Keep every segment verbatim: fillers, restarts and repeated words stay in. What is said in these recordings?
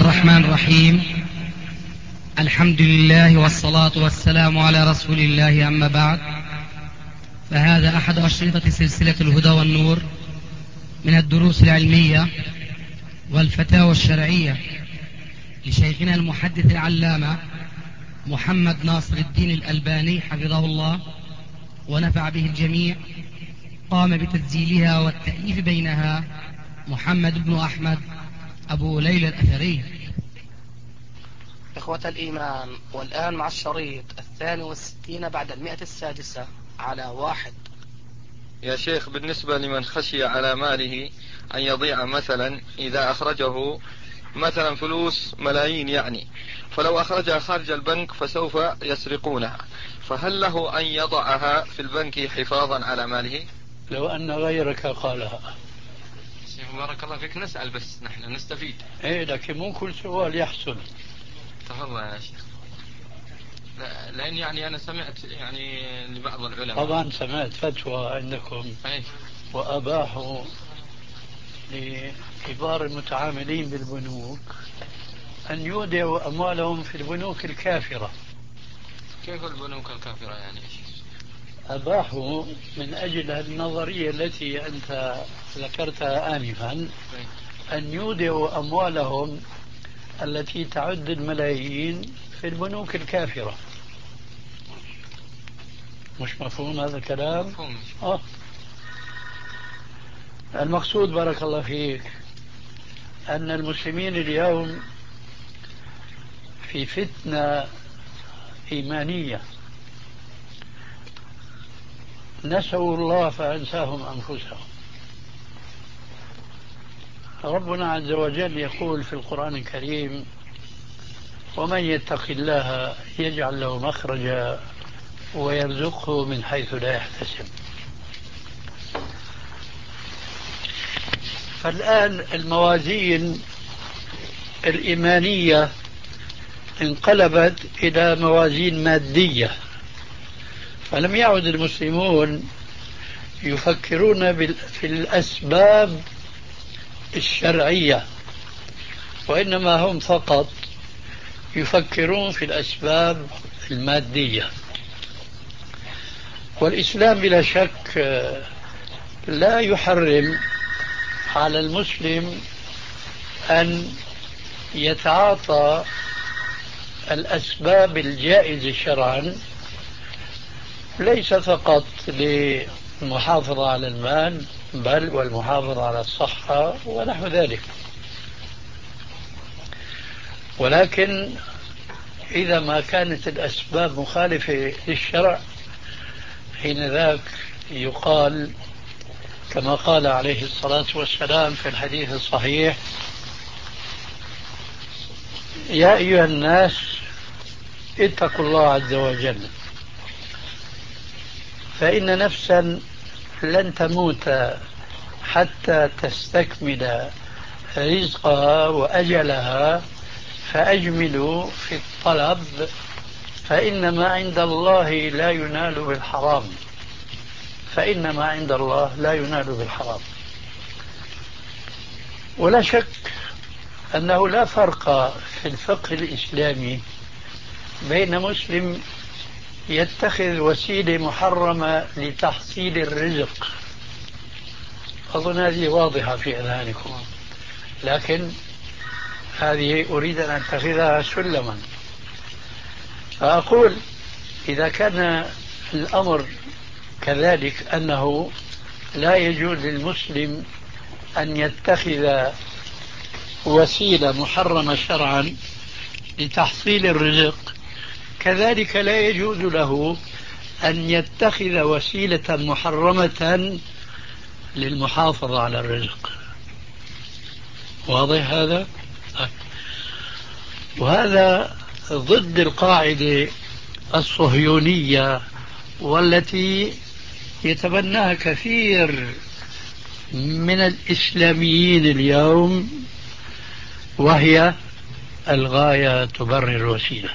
الرحمن الرحيم. الحمد لله والصلاة والسلام على رسول الله، أما بعد، فهذا أحد أشرطة سلسلة الهدى والنور من الدروس العلمية والفتاوى الشرعية لشيخنا المحدث العلامة محمد ناصر الدين الألباني حفظه الله ونفع به الجميع. قام بتسجيلها والتأليف بينها محمد بن أحمد أبو ليلى الأثري. إخوة الإيمان، والآن مع الشريط الثاني والستين بعد المئة السادسة على واحد. يا شيخ، بالنسبة لمن خشي على ماله أن يضيع، مثلا إذا أخرجه مثلا فلوس ملايين يعني، فلو أخرجها خارج البنك فسوف يسرقونها، فهل له أن يضعها في البنك حفاظا على ماله؟ لو أن غيرك قالها. شيخ بارك الله فيك، نسأل بس نحن نستفيد. إيه، لكن مو كل سؤال يحصل. تفضل يا شيخ. لا، لأن يعني أنا سمعت يعني لبعض العلماء. طبعا سمعت فتوى عندكم أي. وأباحوا لكبار المتعاملين بالبنوك أن يودعوا أموالهم في البنوك الكافرة. كيف البنوك الكافرة يعني؟ أباحوا من أجل النظرية التي أنت ذكرتها آنفا أن يودعوا أموالهم التي تعد الملايين في البنوك الكافرة. مش مفهوم هذا الكلام؟ مفهوم. آه. المقصود بارك الله فيك أن المسلمين اليوم في فتنة إيمانية، نسوا الله فأنساهم أنفسهم. ربنا عز وجل يقول في القرآن الكريم: ومن يتق الله يجعل له مخرجا ويرزقه من حيث لا يحتسب. فالآن الموازين الإيمانية انقلبت إلى موازين مادية، فلم يعد المسلمون يفكرون في الأسباب الشرعية، وإنما هم فقط يفكرون في الأسباب المادية. والإسلام بلا شك لا يحرم على المسلم أن يتعاطى الأسباب الجائزة شرعا، ليس فقط للمحافظة على المال بل والمحافظة على الصحة ونحو ذلك. ولكن إذا ما كانت الأسباب مخالفة للشرع، حين ذاك يقال كما قال عليه الصلاة والسلام في الحديث الصحيح: يا أيها الناس اتقوا الله عز وجل، فإن نفسا لن تموت حتى تستكمل رزقها وأجلها، فأجملوا في الطلب، فإنما عند الله لا ينال بالحرام فإنما عند الله لا ينال بالحرام. ولا شك أنه لا فرق في الفقه الإسلامي بين مسلم يتخذ وسيلة محرمة لتحصيل الرزق، أظن هذه واضحة في أذهانكم، لكن هذه أريد أن أتخذها سلما. فأقول إذا كان الأمر كذلك أنه لا يجوز للمسلم أن يتخذ وسيلة محرمة شرعا لتحصيل الرزق، كذلك لا يجوز له أن يتخذ وسيلة محرمة للمحافظة على الرزق. واضح هذا؟ وهذا ضد القاعدة الصهيونية والتي يتبناها كثير من الإسلاميين اليوم، وهي الغاية تبرر الوسيلة.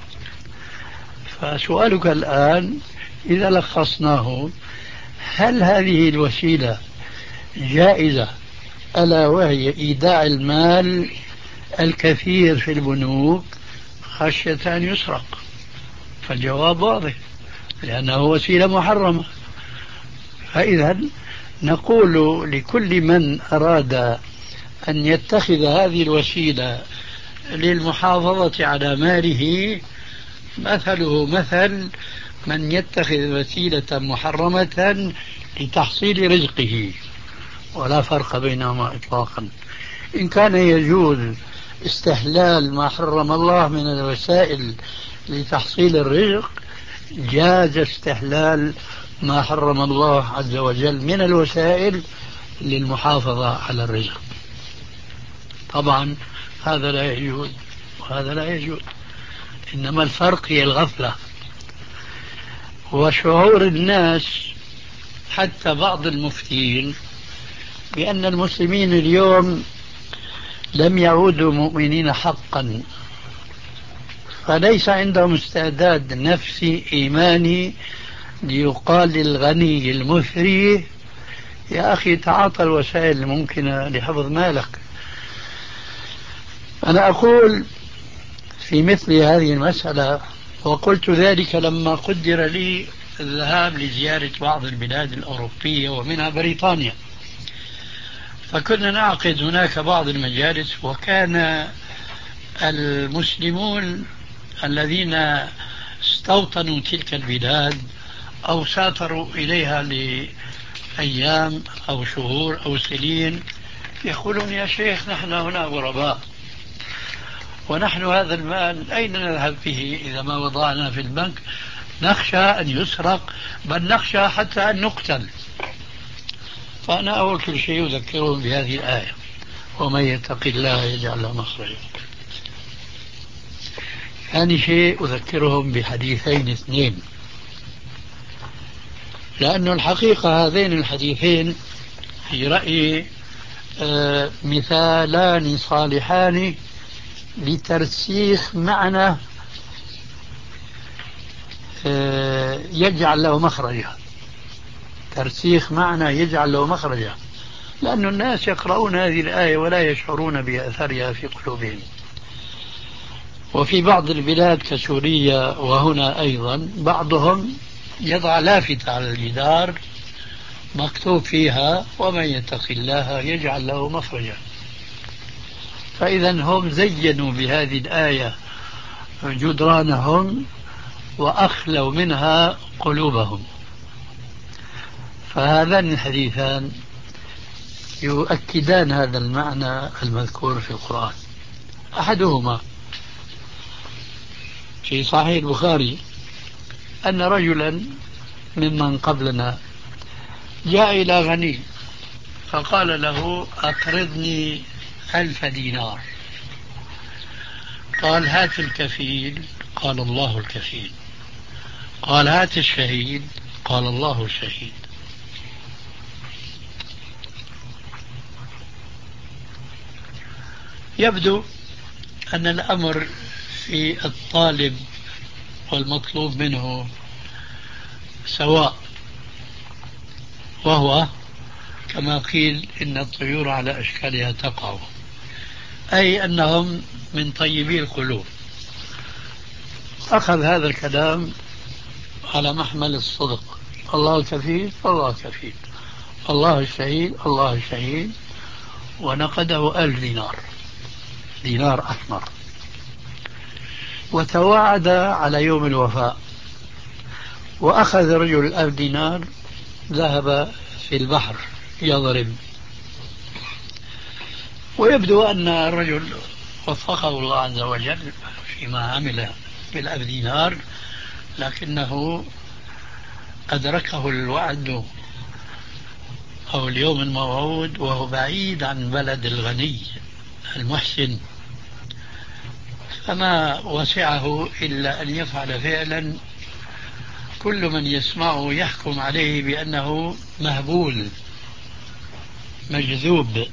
فسؤالك الآن إذا لخصناه: هل هذه الوسيلة جائزة، ألا وهي إيداع المال الكثير في البنوك خشية أن يسرق، فالجواب واضح لأنه وسيلة محرمة. فإذا نقول لكل من أراد أن يتخذ هذه الوسيلة للمحافظة على ماله مثله مثل من يتخذ وسيلة محرمة لتحصيل رزقه، ولا فرق بينهما إطلاقا. إن كان يجوز استحلال ما حرم الله من الوسائل لتحصيل الرزق، جاز استحلال ما حرم الله عز وجل من الوسائل للمحافظة على الرزق. طبعا هذا لا يجوز وهذا لا يجوز، إنما الفرق هي الغفلة وشعور الناس، حتى بعض المفتين، بأن المسلمين اليوم لم يعودوا مؤمنين حقا، فليس عندهم استعداد نفسي إيماني ليقال للغني المثري يا أخي تعاطى الوسائل الممكنة لحفظ مالك. أنا أقول في مثل هذه المسألة، وقلت ذلك لما قدر لي الذهاب لزيارة بعض البلاد الأوروبية ومنها بريطانيا، فكنا نعقد هناك بعض المجالس، وكان المسلمون الذين استوطنوا تلك البلاد أو سافروا إليها لأيام أو شهور أو سنين يقولون يا شيخ نحن هنا غرباء، ونحن هذا المال أين نذهب به إذا ما وضعنا في البنك؟ نخشى أن يسرق، بل نخشى حتى أن نقتل. فأنا أول كل شيء أذكرهم بهذه الآية: ومن يتق الله يجعل له مخرجا. ثاني شيء أذكرهم بحديثين اثنين، لأن الحقيقة هذين الحديثين في رأيي آه مثالان صالحان لترسيخ معنى آه يجعل له مخرجا، ترسيخ معنى يجعل له مخرجا، لأن الناس يقرؤون هذه الآية ولا يشعرون بأثرها في قلوبهم. وفي بعض البلاد كسوريا وهنا أيضا بعضهم يضع لافتة على الجدار مكتوب فيها ومن يتق الله يجعل له مخرجا. فإذا هم زينوا بهذه الآية جدرانهم وأخلوا منها قلوبهم. فهذان الحديثان يؤكدان هذا المعنى المذكور في القرآن. أحدهما في صحيح البخاري أن رجلا ممن قبلنا جاء إلى غني فقال له أقرضني ألف دينار. قال هات الكفيل، قال الله الكفيل. قال هات الشهيد، قال الله الشهيد. يبدو أن الأمر في الطالب والمطلوب منه سواء، وهو كما قيل إن الطيور على أشكالها تقع، أي أنهم من طيبي القلوب. أخذ هذا الكلام على محمل الصدق: الله الكفيل الله الكفيل، الله الشهيد الله الشهيد. ونقده ألف دينار، دينار أحمر، وتواعد على يوم الوفاء. وأخذ رجل الألف دينار ذهب في البحر يضرب. ويبدو أن الرجل وفقه الله عز وجل فيما عمل بالألف دينار، لكنه أدركه الوعد أو اليوم الموعود وهو بعيد عن بلد الغني المحسن، فما وسعه إلا أن يفعل فعلا كل من يسمعه يحكم عليه بأنه مهبول مجذوب،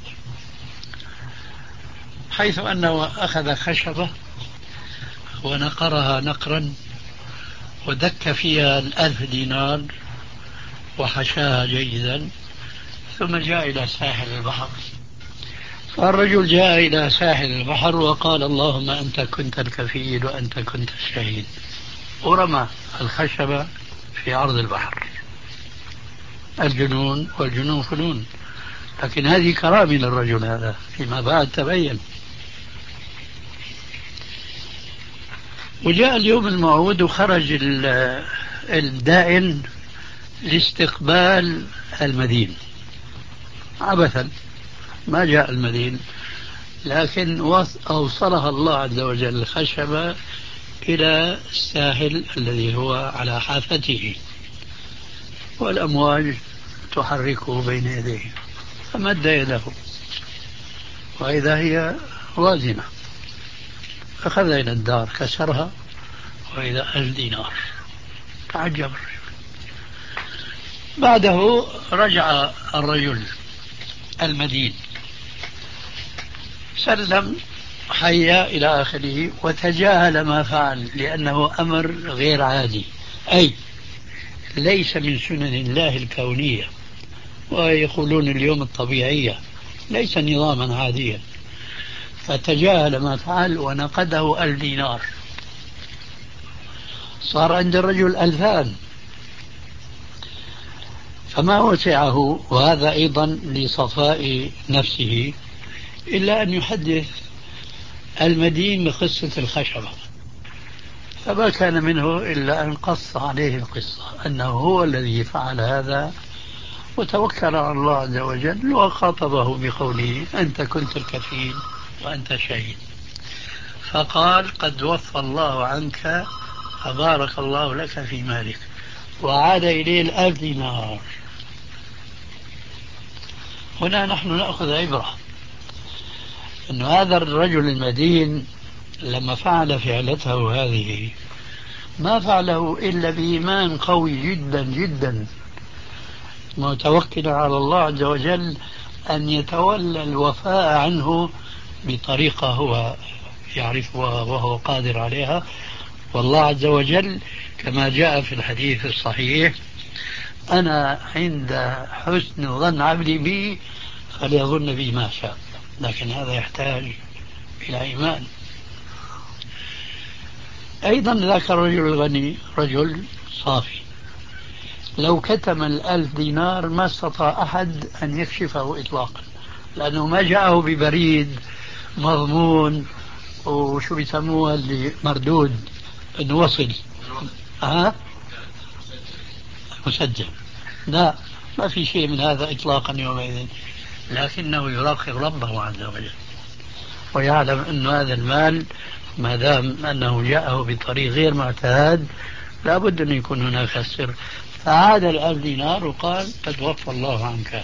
حيث أنه أخذ خشبة ونقرها نقرا ودك فيها الألف دينار وحشاها جيدا، ثم جاء إلى ساحل البحر فالرجل جاء إلى ساحل البحر وقال اللهم أنت كنت الكفيل وأنت كنت الشهيد، ورمى الخشبة في عرض البحر. الجنون والجنون فنون، لكن هذه كرامة للرجل هذا فيما بعد تبين. وجاء اليوم الموعود وخرج الدائن لاستقبال المدين عبثا، ما جاء المدين، لكن أوصلها الله عز وجل الخشبة إلى الساحل الذي هو على حافته، والأمواج تحركه بين يديه، فمد يده وإذا هي وازنة، أخذ إلى الدار كسرها وإذا ألف دينار. تعجب الرجل. بعده رجع الرجل المدين، سلم حيا إلى آخره وتجاهل ما فعل، لأنه أمر غير عادي، أي ليس من سنن الله الكونية، ويقولون اليوم الطبيعية، ليس نظاما عاديا. فتجاهل ما فعل ونقده ألف دينار، صار عند الرجل ألفان، فما وسعه، وهذا أيضا لصفاء نفسه، إلا أن يحدث المدين بقصة الخشبة، فما كان منه إلا أن قص عليه القصة أنه هو الذي فعل هذا، وتوكل على الله عز وجل وخاطبه بقوله أنت كنت الكفيل وأنت شهيد. فقال قد وفى الله عنك فبارك الله لك في مالك، وعاد إليه الألف دينار. هنا نحن نأخذ عبرة أن هذا الرجل المدين لما فعل فعلته هذه ما فعله إلا بإيمان قوي جدا جدا، متوكل على الله عز وجل أن يتولى الوفاء عنه بطريقة هو يعرفها وهو قادر عليها. والله عز وجل كما جاء في الحديث الصحيح أنا عند حسن ظن عبدي بي فليظن بي ما شاء، لكن هذا يحتاج إلى إيمان. أيضا ذاك الرجل الغني رجل صافي، لو كتم الألف دينار ما استطاع أحد أن يكشفه إطلاقا، لأنه ما جاءه ببريد مضمون وشو بيسموها اللي مردود أنه وصل ها مسجل، لا ما في شيء من هذا إطلاقا يومئذ، لكنه يراقب ربه عز وجل ويعلم أن هذا المال ما دام أنه جاءه بطريق غير معتاد لابد أن يكون هناك السر. فعاد الألف دينار وقال قد وفى الله عنك.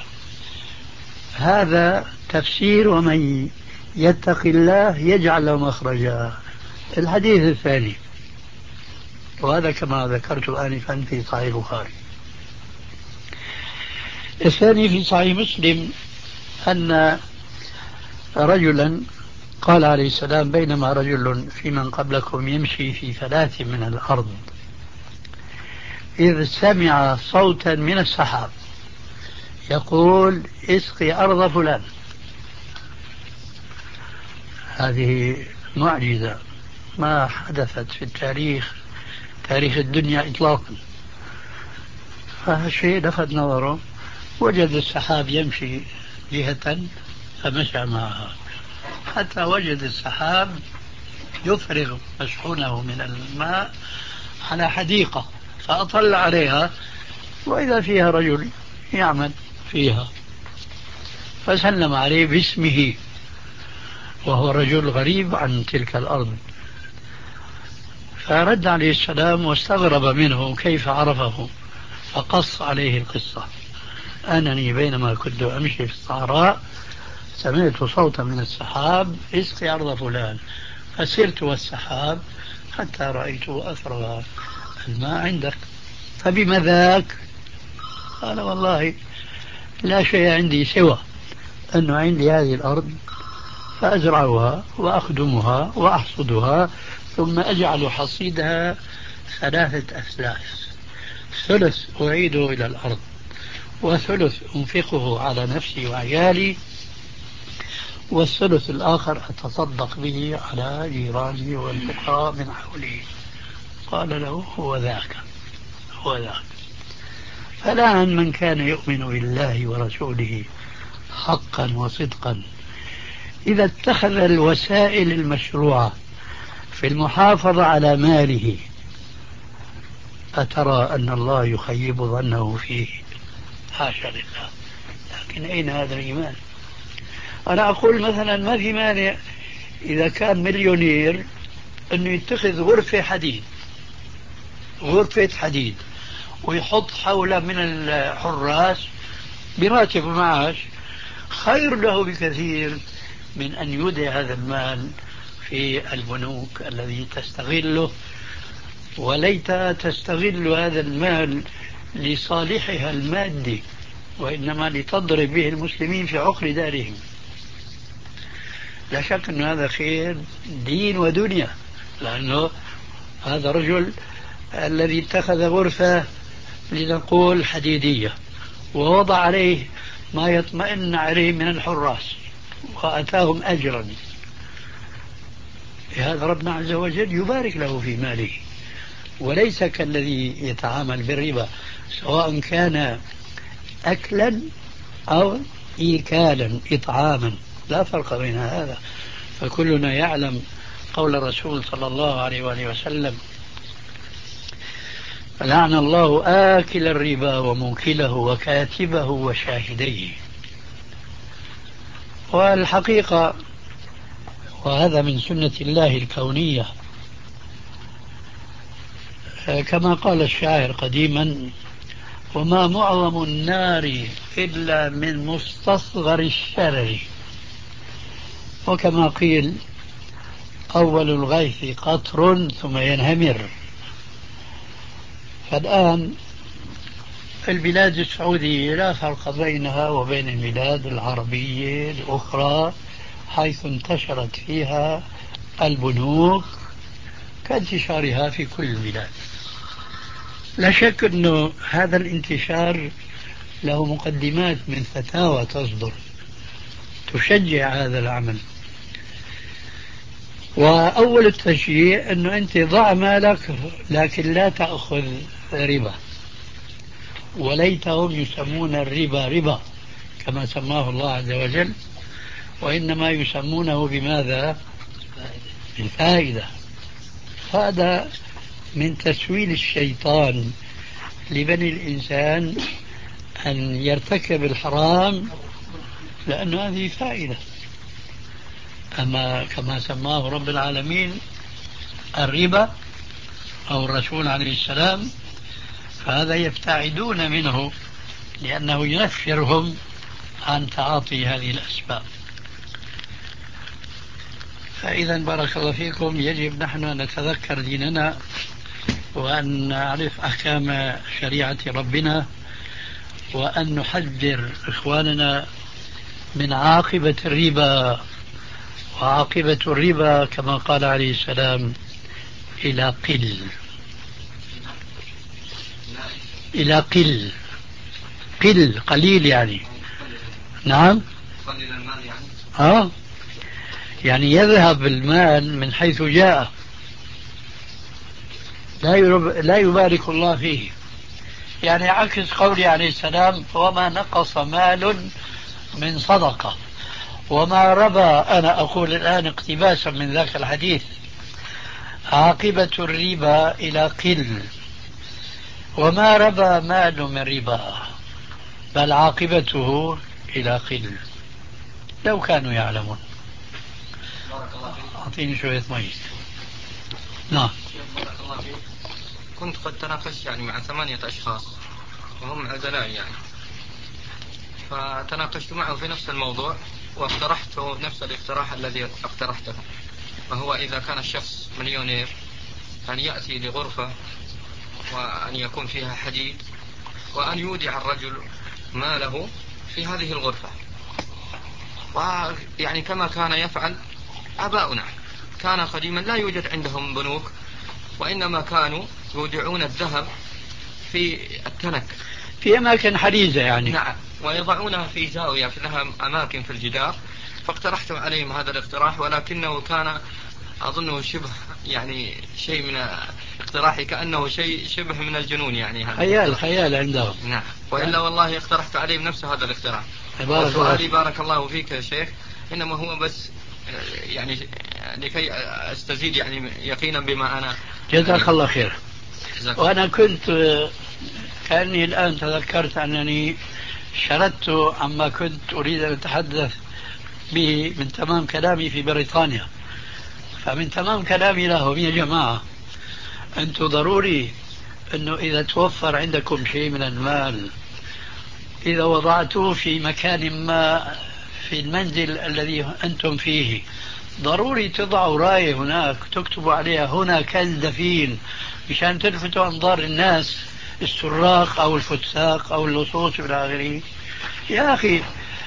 هذا تفسير ومن يتق الله يجعل له مخرجا. الحديث الثاني، وهذا كما ذكرت آنفا في صحيح البخاري. الثاني في صحيح مسلم أن رجلا قال عليه السلام بينما رجل في من قبلكم يمشي في ثلاث من الأرض إذ سمع صوتا من السحاب يقول اسقي أرض فلان. هذه معجزة ما حدثت في التاريخ تاريخ الدنيا إطلاقا. فالشيء لفت نظره، وجد السحاب يمشي جهة فمشى معها حتى وجد السحاب يفرغ مشحونه من الماء على حديقة، فأطل عليها وإذا فيها رجل يعمل فيها، فسلم عليه باسمه وهو رجل غريب عن تلك الأرض، فرد عليه السلام واستغرب منه كيف عرفه، فقص عليه القصة أنني بينما كنت أمشي في الصحراء سمعت صوتا من السحاب اسقي أرض فلان، فسرت والسحاب حتى رأيت أثر الماء عندك، فبما ذاك؟ قال والله لا شيء عندي سوى أنه عندي هذه الأرض فأزرعها وأخدمها وأحصدها ثم أجعل حصيدها ثلاثة أثلاث، ثلث أعيده إلى الأرض وثلث أنفقه على نفسي وعيالي والثلث الآخر أتصدق به على جيراني والفقراء من حوله. قال له هو ذاك هو ذاك. فالآن من كان يؤمن بالله ورسوله حقا وصدقا إذا اتخذ الوسائل المشروعة في المحافظة على ماله، أترى أن الله يخيب ظنه فيه؟ حاشا لله. لكن أين هذا الإيمان؟ أنا أقول مثلا ما في مانع إذا كان مليونير أنه يتخذ غرفة حديد غرفة حديد ويحط حوله من الحراس براتب معاش، خير له بكثير من أن يودع هذا المال في البنوك الذي تستغله، وليت تستغل هذا المال لصالحها المادي، وإنما لتضرب به المسلمين في عقر دارهم. لا شك أن هذا خير دين ودنيا، لأنه هذا رجل الذي اتخذ غرفة لنقول حديدية ووضع عليه ما يطمئن عليه من الحراس وأتاهم أجرا، هذا ربنا عز وجل يبارك له في ماله، وليس كالذي يتعامل بالربا سواء كان أكلا أو إيكالا إطعاما، لا فرق بين هذا. فكلنا يعلم قول الرسول صلى الله عليه وآله وسلم: لعن الله آكل الربا وموكله وكاتبه وشاهديه. والحقيقة وهذا من سنة الله الكونية، كما قال الشاعر قديما: وما معظم النار إلا من مستصغر الشرر. وكما قيل: أول الغيث قطر ثم ينهمر. فالآن البلاد السعودية لا فرق بينها وبين البلاد العربية الأخرى حيث انتشرت فيها البنوك كانتشارها في كل البلاد. لا شك أنه هذا الانتشار له مقدمات من فتاوى تصدر تشجع هذا العمل. وأول التشجيع أنه أنت ضع مالك لكن لا تأخذ ربا، وليتهم يسمون الربا ربا كما سماه الله عز وجل، وإنما يسمونه بماذا؟ الفائدة. هذا من تسويل الشيطان لبني الإنسان أن يرتكب الحرام لأن هذه فائدة. أما كما سماه رب العالمين الربا أو الرسول عليه السلام، فهذا يبتعدون منه لأنه ينفرهم عن تعاطي هذه الأسباب. فإذا بارك الله فيكم، يجب نحن أن نتذكر ديننا وأن نعرف أحكام شريعة ربنا، وأن نحذر إخواننا من عاقبة الربا. وعاقبة الربا كما قال عليه السلام إلى قل إلى قل قل قليل يعني. نعم آه يعني يذهب المال من حيث جاء، لا لا يبارك الله فيه. يعني عكس قولي عليه السلام: وما نقص مال من صدقة. وما ربى، أنا أقول الآن اقتباسا من ذاك الحديث: عاقبة الربا إلى قل، وما ربى مال من ربا، بل عاقبته إلى قل. لو كانوا يعلمون. أعطيني شوية مي. نعم. كنت قد تناقشت يعني مع ثمانية أشخاص وهم عزلاء يعني، فتناقشت معه في نفس الموضوع واقترحت نفس الاقتراح الذي اقترحته، وهو إذا كان الشخص مليونير أن يأتي لغرفة وأن يكون فيها حديد، وأن يودع الرجل ماله في هذه الغرفة، ويعني كما كان يفعل آباؤنا. كان قديما لا يوجد عندهم بنوك، وإنما كانوا يودعون الذهب في التنك في أماكن حريزة يعني. نعم، ويضعونها في زاوية لها أماكن في الجدار، فاقترحت عليهم هذا الاقتراح، ولكنه كان أظنه شبه يعني شيء من اقتراحي كأنه شيء شبه من الجنون يعني هذا خيال خيال عندهم. نعم، وإلا والله اقترحت عليهم نفس هذا الاقتراح. بارك وسؤالي بارك الله فيك يا شيخ إنما هو بس يعني لكي أستزيد يعني يقينا بما أنا. جزاك الله خير. وأنا كنت كأني الآن تذكرت أنني شردت عما كنت أريد أن أتحدث به من تمام كلامي في بريطانيا. فمن تمام كلامي لهم يا جماعة أنتم ضروري أنه إذا توفر عندكم شيء من المال إذا وضعتوه في مكان ما في المنزل الذي أنتم فيه ضروري تضعوا راية هناك تكتبوا عليها هنا كنز دفين مشان تلفتوا أنظار الناس السراق أو الفساق أو اللصوص إلى آخره. يا أخي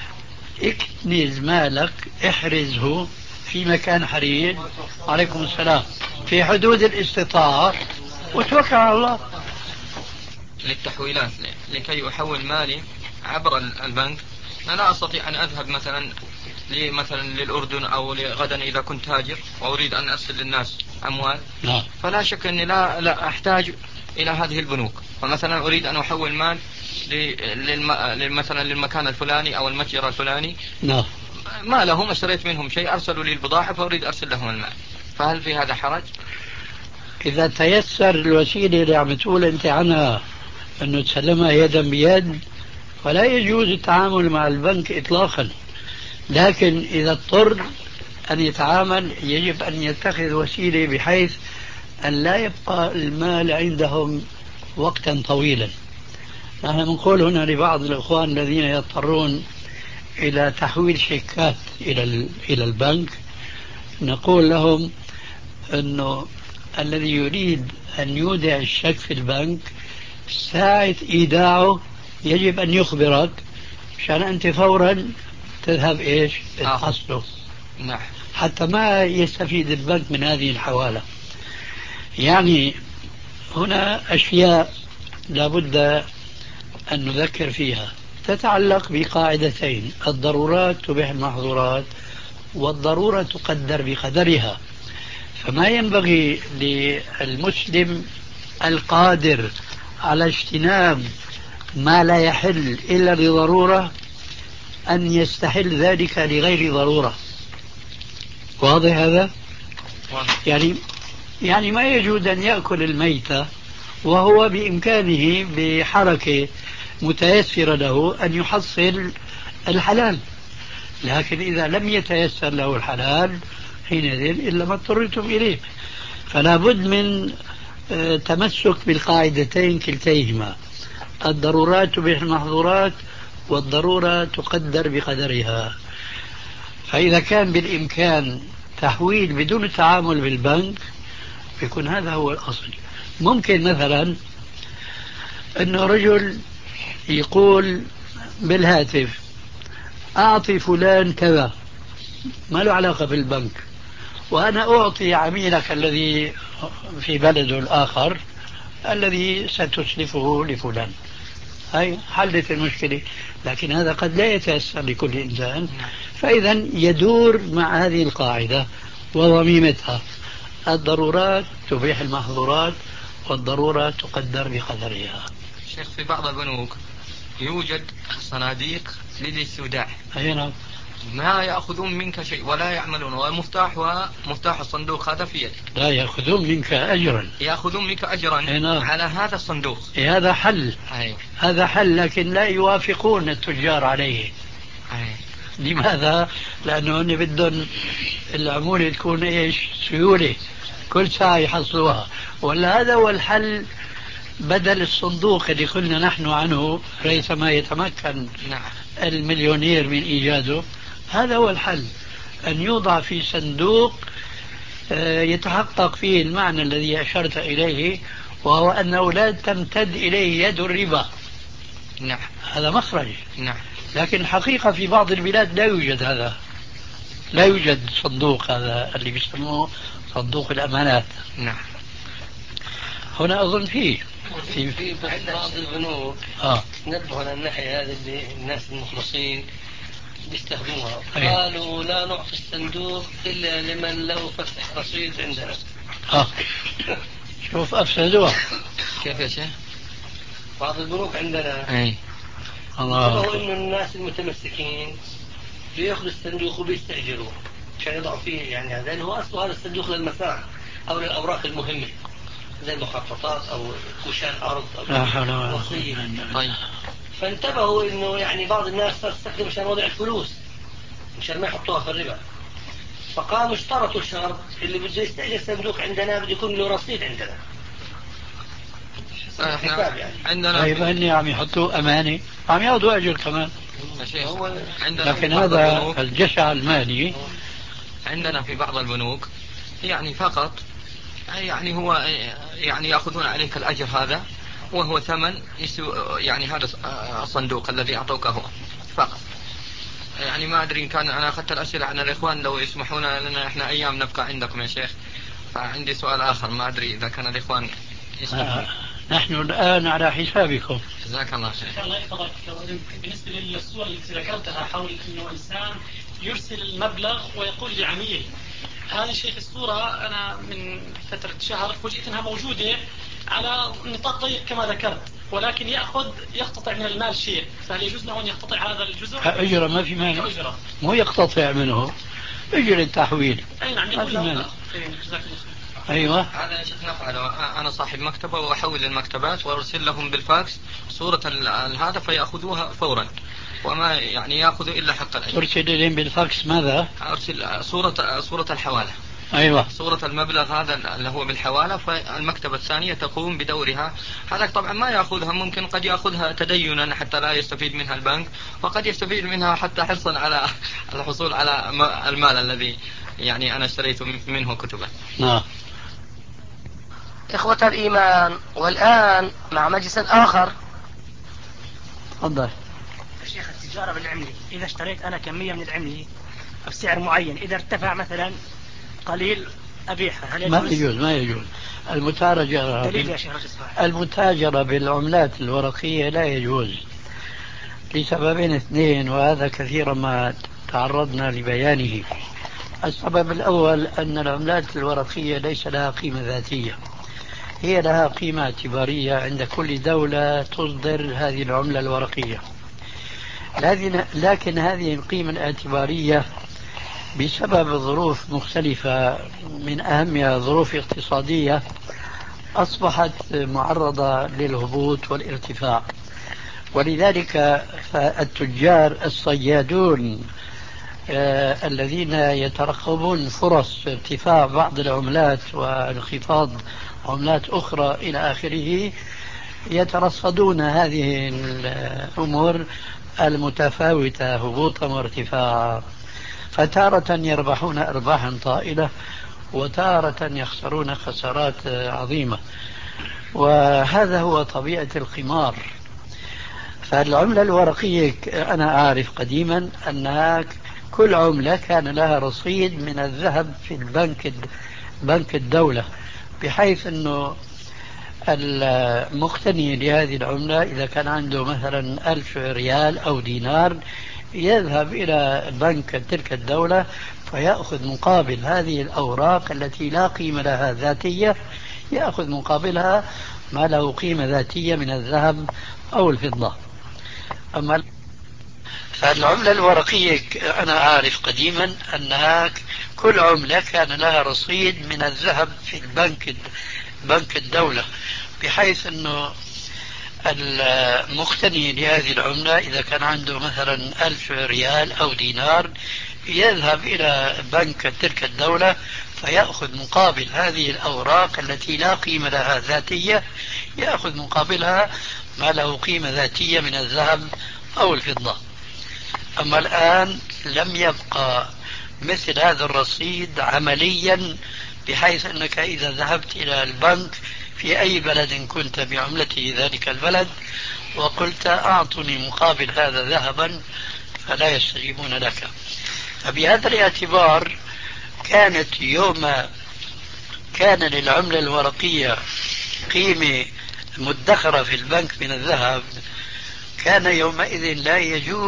اكنز مالك احرزه في مكان حرير عليكم السلام في حدود الاستطاعة وتوكل على الله. للتحويلات لكي أحول مالي عبر البنك أنا لا أستطيع أن أذهب مثلا مثلا للأردن أو لغدا إذا كنت تاجر وأريد أن أرسل للناس أموال لا. فلا شك أني لا, لا أحتاج إلى هذه البنوك. فمثلا أريد أن أحول مال مثلا للمكان الفلاني أو المتجر الفلاني لا. ما لهم اشتريت منهم شيء أرسلوا لي البضاعة فأريد أرسل لهم المال، فهل في هذا حرج؟ إذا تيسر الوسيلة اللي عم تقول أنت عنها أنه تسلمها يدا بيد فلا يجوز التعامل مع البنك إطلاقا. لكن إذا اضطر أن يتعامل يجب أن يتخذ وسيلة بحيث أن لا يبقى المال عندهم وقتا طويلا. نحن نقول هنا لبعض الأخوان الذين يضطرون إلى تحويل شيكات إلى إلى البنك نقول لهم أنه الذي يريد أن يودع الشيك في البنك ساعة إيداعه يجب أن يخبرك مشان أنت فورا تذهب إيش تحصله نعم. حتى ما يستفيد البنك من هذه الحوالة. يعني هنا أشياء لابد أن نذكر فيها تتعلق بقاعدتين: الضرورات تبيح المحظورات والضرورة تقدر بقدرها. فما ينبغي للمسلم القادر على اجتناب ما لا يحل إلا لضرورة أن يستحل ذلك لغير ضرورة. واضح هذا؟ يعني يعني ما يجوز أن يأكل الميتة وهو بإمكانه بحركة متيسرة له أن يحصل الحلال، لكن إذا لم يتيسر له الحلال حينئذ إلا ما اضطررتم إليه. فلا بد من تمسك بالقاعدتين كلتيهما: الضرورات تبيح المحظورات والضرورة تقدر بقدرها. فإذا كان بالإمكان تحويل بدون التعامل بالبنك يكون هذا هو الأصل. ممكن مثلا أنه رجل يقول بالهاتف أعطي فلان كذا ما له علاقة بالبنك وأنا أعطي عميلك الذي في بلده الآخر الذي ستسلفه لفلان. هاي حلت المشكلة. لكن هذا قد لا يتيسر لكل إنسان. فإذا يدور مع هذه القاعدة وضميمتها: الضرورات تبيح المحظورات والضرورة تقدر بقدرها. شيخ في بعض البنوك يوجد صناديق للاستوداع ما يأخذون منك شيء ولا يعملون والمفتاح ومفتاح الصندوق هذا في يدك لا يأخذون منك أجرا يأخذون منك أجرا على هذا الصندوق. هذا حل. أي. هذا حل لكن لا يوافقون التجار عليه. أي. لماذا؟ لأنه هن بدهم العمولة تكون إيش سيولة كل ساعة يحصلوها. ولا هذا هو الحل بدل الصندوق اللي قلنا نحن عنه ريثما يتمكن المليونير من إيجاده. هذا هو الحل، أن يوضع في صندوق يتحقق فيه المعنى الذي أشرت إليه وهو أنه لا تمتد إليه يد الربا. نعم. هذا مخرج. نعم. لكن الحقيقة في بعض البلاد لا يوجد هذا، لا يوجد صندوق هذا اللي بيسموه صندوق الأمانات. نعم. هنا أظن فيه في في بعض البنوك آه. نبه على الناحية هذه اللي الناس المخلصين بيستخدموها. قالوا لا نعطي الصندوق إلا لمن له فتح رصيد عندنا. آه. شوف أفسدوها. كيف يا شيخ؟ بعض البنوك عندنا أي الله إنه الناس المتمسكين بياخذوا الصندوق وبيستأجروه عشان يضعوا فيه، يعني لأنه هو أصله هذا الصندوق للمساء أو للأوراق المهمة زي المخططات أو كوشان أرض أو وصية. طيب. فانتبهوا إنه يعني بعض الناس صار تستخدم عشان وضع الفلوس مشان ما يحطوها في الربا، فقاموا اشترطوا الشرط اللي بده يستأجر صندوق عندنا بده يكون له رصيد عندنا. احنا يعني. عندنا طيب اني عم يحطوا امانه عم ياخذوا اجر كمان. عندنا لكن هذا الجشع المالي عندنا في بعض البنوك يعني فقط يعني هو يعني ياخذون عليك الاجر هذا وهو ثمن يعني هذا الصندوق الذي اعطوكه فقط. يعني ما ادري ان كان انا اخذت الاسئله عن الاخوان لو يسمحون لنا احنا ايام نبقى عندكم يا شيخ. فعندي سؤال اخر ما ادري اذا كان الاخوان يسمحون. آه. نحن الان على حسابكم. جزاك الله خير. ان شاء الله يحفظك. بالنسبه للصور التي ذكرتها حول انه انسان يرسل المبلغ ويقول لعميل، هذه شيخ الصوره انا من فتره شهر فوجئت انها موجوده على نطاق ضيق كما ذكرت، ولكن ياخذ يقتطع من المال شيء، فهل يجوز له ان يقتطع هذا الجزء؟ اجره ما في مانع. مو يقتطع منه، اجر التحويل. اي نعم يقول له. جزاك الله. ايوه هذا يا شيخ نفعله. انا صاحب مكتبه واحول للمكتبات وارسل لهم بالفاكس صوره هذا فياخذوها فورا وما يعني ياخذوا الا حق الاجر. ترسل لهم بالفاكس ماذا؟ ارسل صوره صوره الحواله. ايوه صورة المبلغ هذا اللي هو بالحوالة، فالمكتبة الثانية تقوم بدورها. هذا طبعا ما يأخذها، ممكن قد يأخذها تدينا حتى لا يستفيد منها البنك، وقد يستفيد منها حتى حرصا على الحصول على المال الذي يعني أنا اشتريت منه كتبا. نعم. إخوة الإيمان، والآن مع مجلس آخر. تفضل. شيخ التجارة بالعملة، إذا اشتريت أنا كمية من العملة بسعر معين، إذا ارتفع مثلا قليل أبيعها، هل ما يجوز؟ ما يجوز المتاجرة دليل يا شيخ المتاجرة بالعملات الورقية لا يجوز لسببين اثنين، وهذا كثيرا ما تعرضنا لبيانه. السبب الأول أن العملات الورقية ليس لها قيمة ذاتية، هي لها قيمة اعتبارية عند كل دولة تصدر هذه العملة الورقية، لكن هذه القيمة الاعتبارية بسبب ظروف مختلفة من أهمها ظروف اقتصادية أصبحت معرضة للهبوط والارتفاع، ولذلك فالتجار الصيادون آه الذين يترقبون فرص ارتفاع بعض العملات وانخفاض عملات أخرى إلى آخره يترصدون هذه الأمور المتفاوتة هبوطا وارتفاعا، فتارة يربحون أرباحا طائلة وتارة يخسرون خسارات عظيمة، وهذا هو طبيعة القمار. فالعملة الورقية أنا أعرف قديما أنها كل عملة كان لها رصيد من الذهب في البنك بنك الدولة، بحيث أنه المقتني لهذه العملة إذا كان عنده مثلا ألف ريال أو دينار يذهب إلى بنك تلك الدولة فيأخذ مقابل هذه الأوراق التي لا قيمة لها ذاتية، يأخذ مقابلها ما له قيمة ذاتية من الذهب أو الفضة. أما فالعملة الورقية أنا أعرف قديما أنها كل عملة كان لها رصيد من الذهب في البنك بنك الدولة، بحيث أنه المقتني لهذه العملة إذا كان عنده مثلا ألف ريال أو دينار يذهب إلى بنك تلك الدولة فيأخذ مقابل هذه الأوراق التي لا قيمة لها ذاتية، يأخذ مقابلها ما له قيمة ذاتية من الذهب أو الفضة. أما الآن لم يبقى مثل هذا الرصيد عمليا، بحيث أنك إذا ذهبت إلى البنك في أي بلد كنت بعملته ذلك البلد وقلت أعطني مقابل هذا ذهبا فلا يستجيبون لك. فبهذا الاعتبار كانت يوم كان للعملة الورقية قيمة مدخرة في البنك من الذهب كان يومئذ لا يجوز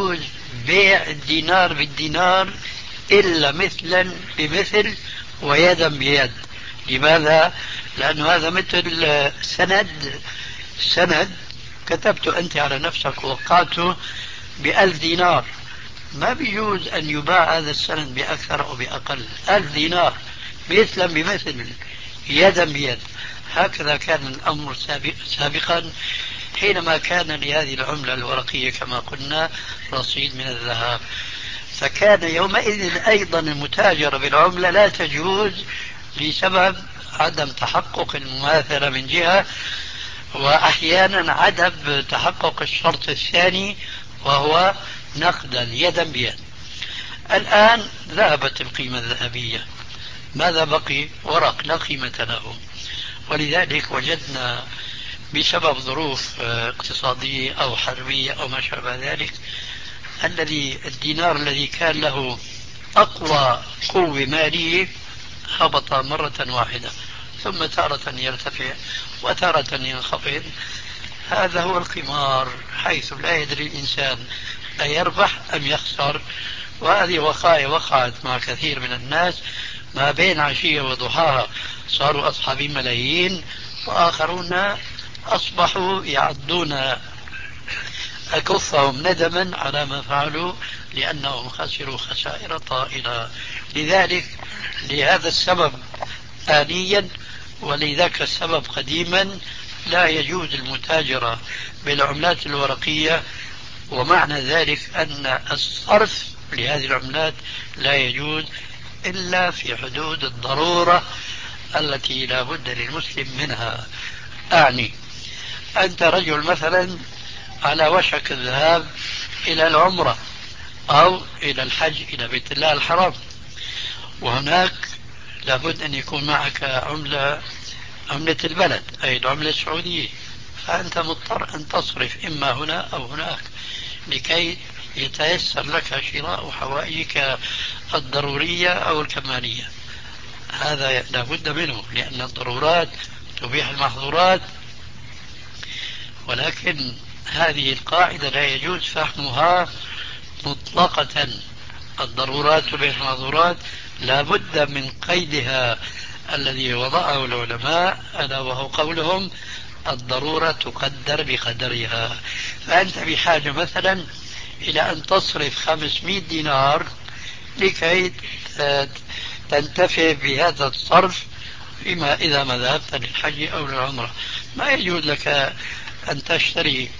بيع الدينار بالدينار إلا مثلا بمثل ويدا بيد. لماذا؟ لأن هذا مثل سند سند كتبت أنت على نفسك ووقعته بألف دينار، ما بيجوز أن يباع هذا السند بأكثر أو بأقل. ألف دينار مثلا بمثل يدا بيد. هكذا كان الأمر سابقا حينما كان لهذه العملة الورقية كما قلنا رصيد من الذهب، فكان يومئذ أيضا المتاجرة بالعملة لا تجوز بسبب عدم تحقق المماثلة من جهة، وأحيانا عدم تحقق الشرط الثاني وهو نقدا يدا بيد. الآن ذهبت القيمة الذهبية، ماذا بقي؟ ورق لا قيمة له. ولذلك وجدنا بسبب ظروف اقتصادية أو حربية أو ما شابه ذلك الذي الدينار الذي كان له أقوى قوة مالية هبط مرة واحدة، ثم تارة يرتفع وتارة ينخفض. هذا هو القمار، حيث لا يدري الإنسان أيربح أم يخسر. وهذه وقائع وقعت مع كثير من الناس ما بين عشية وضحاها، صاروا أصحاب ملايين وآخرون أصبحوا يعضون أكفهم ندما على ما فعلوا لأنهم خسروا خسائر طائلة. لذلك لهذا السبب آنيا ولذاك السبب قديما لا يجوز المتاجرة بالعملات الورقية، ومعنى ذلك أن الصرف لهذه العملات لا يجوز إلا في حدود الضرورة التي لا بد للمسلم منها. أعني أنت رجل مثلا على وشك الذهاب إلى العمرة أو إلى الحج إلى بيت الله الحرام، وهناك لابد أن يكون معك عملة عملة البلد أي العملة السعودية، فأنت مضطر أن تصرف إما هنا أو هناك لكي يتيسر لك شراء حوائجك الضرورية أو الكمالية. هذا لابد منه لأن الضرورات تبيح المحظورات، ولكن هذه القاعدة لا يجوز فهمها مطلقة. الضرورات تبيح المحظورات لابد من قيدها الذي وضعه العلماء، ألا وهو قولهم الضرورة تقدر بقدرها. فأنت بحاجة مثلا إلى أن تصرف خمسمائة دينار لكي تنتفع بهذا الصرف فيما إذا ما ذهبت للحج أو للعمرة. ما يجوز لك أن تشتري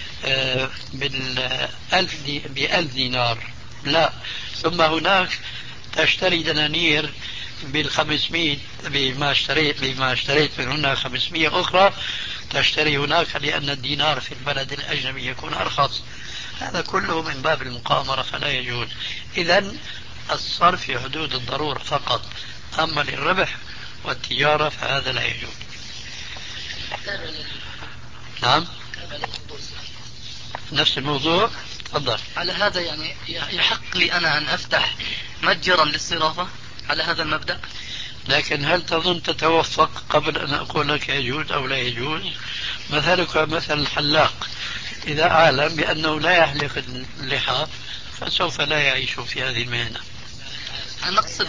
بالألف دي بألف دينار، لا، ثم هناك تشتري دنانير بالخمسمائة بما اشتريت بما اشتريت من هنا خمسمائة أخرى تشتري هناك، لأن الدينار في البلد الأجنبي يكون أرخص. هذا كله من باب المقامرة فلا يجوز. إذن الصرف في حدود الضرورة فقط، أما للربح والتجارة فهذا لا يجوز. نعم نفس الموضوع. تفضل. على هذا يعني يحق لي أنا أن أفتح متجرا للصرافة على هذا المبدأ؟ لكن هل تظن تتوفق قبل أن أقول لك يجوز أو لا يجوز؟ مثلك مثل الحلاق، إذا أعلم بأنه لا يحلق اللحى فسوف لا يعيش في هذه المهنة. أنا أقصد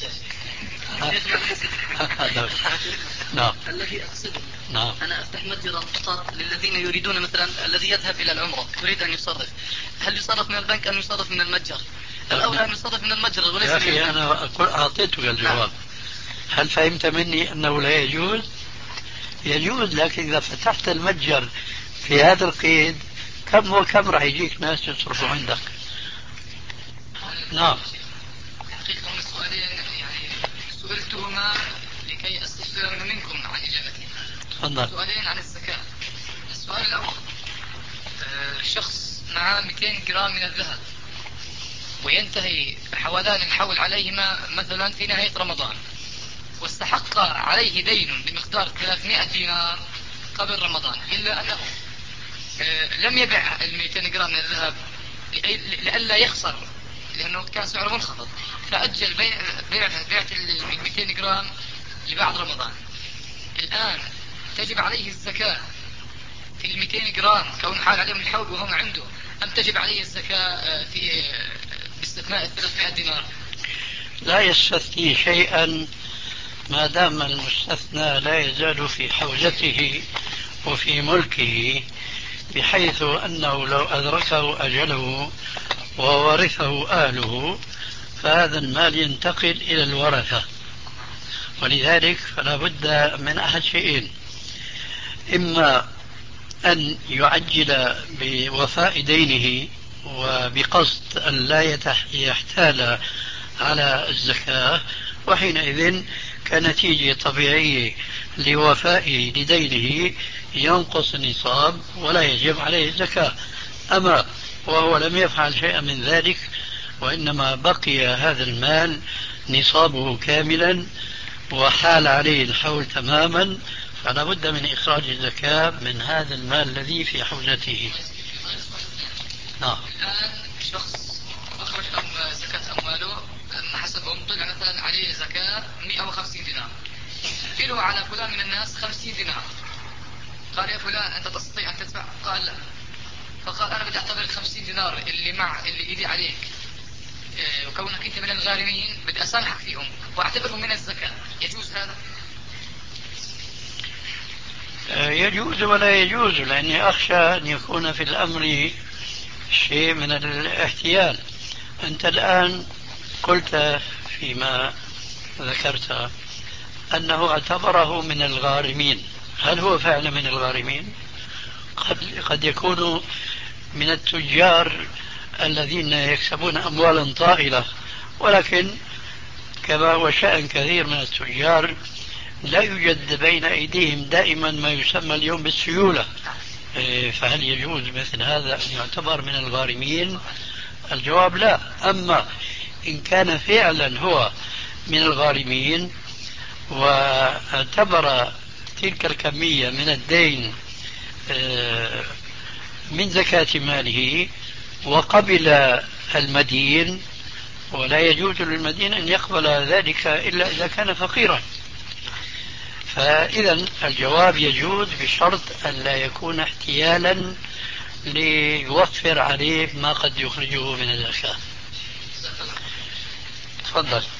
نعم. الذي أقصده نعم. أنا أفتح متجرا فقط للذين يريدون، مثلا الذي يذهب إلى العمرة يريد أن يصرف، هل يصرف من البنك أم يصرف من المتجر؟ الأولى أن يصرف من المتجر وليس يا أخي أنا أعطيتك الجواب. هل فهمت مني أنه لا يجوز؟ يجوز، لكن إذا فتحت المتجر في هذا القيد كم وكم راح يجيك ناس يصرفوا عندك. نعم. حقيقة من السؤالين يعني سئلتهما لكي أستفسر منكم عن إجابتي. تفضل. سؤالين عن الزكاة. السؤال الأول، شخص معه مئتين جرام من الذهب وينتهي حولان الحول عليهما مثلا في نهاية رمضان، واستحق عليه دين بمقدار ثلاثمائة دينار قبل رمضان، إلا أنه لم يبع المئتين جرام من الذهب لئلا يخسر لأنه كان سعره منخفض، فأجل بيع بيعة المئتين جرام لبعد رمضان. الآن تجب عليه الزكاة في المئتين جرام كون حال عليهم الحول وهم عنده، أم تجب عليه الزكاة في باستثناء ثلاثمائة دينار؟ لا يستثني شيئا ما دام المستثنى لا يزال في حوزته وفي ملكه، بحيث أنه لو أدركه أجله وورثه أهله فهذا المال ينتقل إلى الورثة. ولذلك فلا بد من أحد شيئين: إما أن يعجل بوفاء دينه وبقصد أن لا يحتال على الزكاة، وحينئذ كنتيجة طبيعية لوفائه لدينه ينقص النصاب ولا يجب عليه الزكاة. أما وهو لم يفعل شيئا من ذلك وإنما بقي هذا المال نصابه كاملا وحال عليه الحول تماما، فلا بد من إخراج الزكاة من هذا المال الذي في حوزته. نعم. الآن شخص أخرج زكاة أمواله حسبهم طلع مثلا عليه زكاة مئة وخمسين دينار، له على فلان من الناس خمسين دينار. قال يا فلان أنت تستطيع أن تدفع؟ قال لا. فقال أنا بدي أعتبر الخمسين دينار اللي مع اللي إيدي عليك إيه، وكونك أنت من الغارمين بدي أسامحك فيهم وأعتبرهم من الزكاة، يجوز هذا؟ يجوز ولا يجوز، لأني أخشى أن يكون في الأمر شيء من الاحتيال. أنت الآن قلت فيما ذكرت أنه اعتبره من الغارمين، هل هو فعلا من الغارمين؟ قد, قد يكون من التجار الذين يكسبون أموالا طائلة، ولكن كما هو شأن كثير من التجار لا يوجد بين أيديهم دائما ما يسمى اليوم بالسيولة. فهل يجوز مثل هذا أن يعتبر من الغارمين؟ الجواب لا. أما إن كان فعلا هو من الغارمين واعتبر تلك الكمية من الدين من زكاة ماله وقبل المدين، ولا يجوز للمدين أن يقبل ذلك إلا إذا كان فقيرا، فإذا الجواب يجوز بشرط أن لا يكون احتيالا ليوفر عليه ما قد يخرجه من الزكاة. تفضل.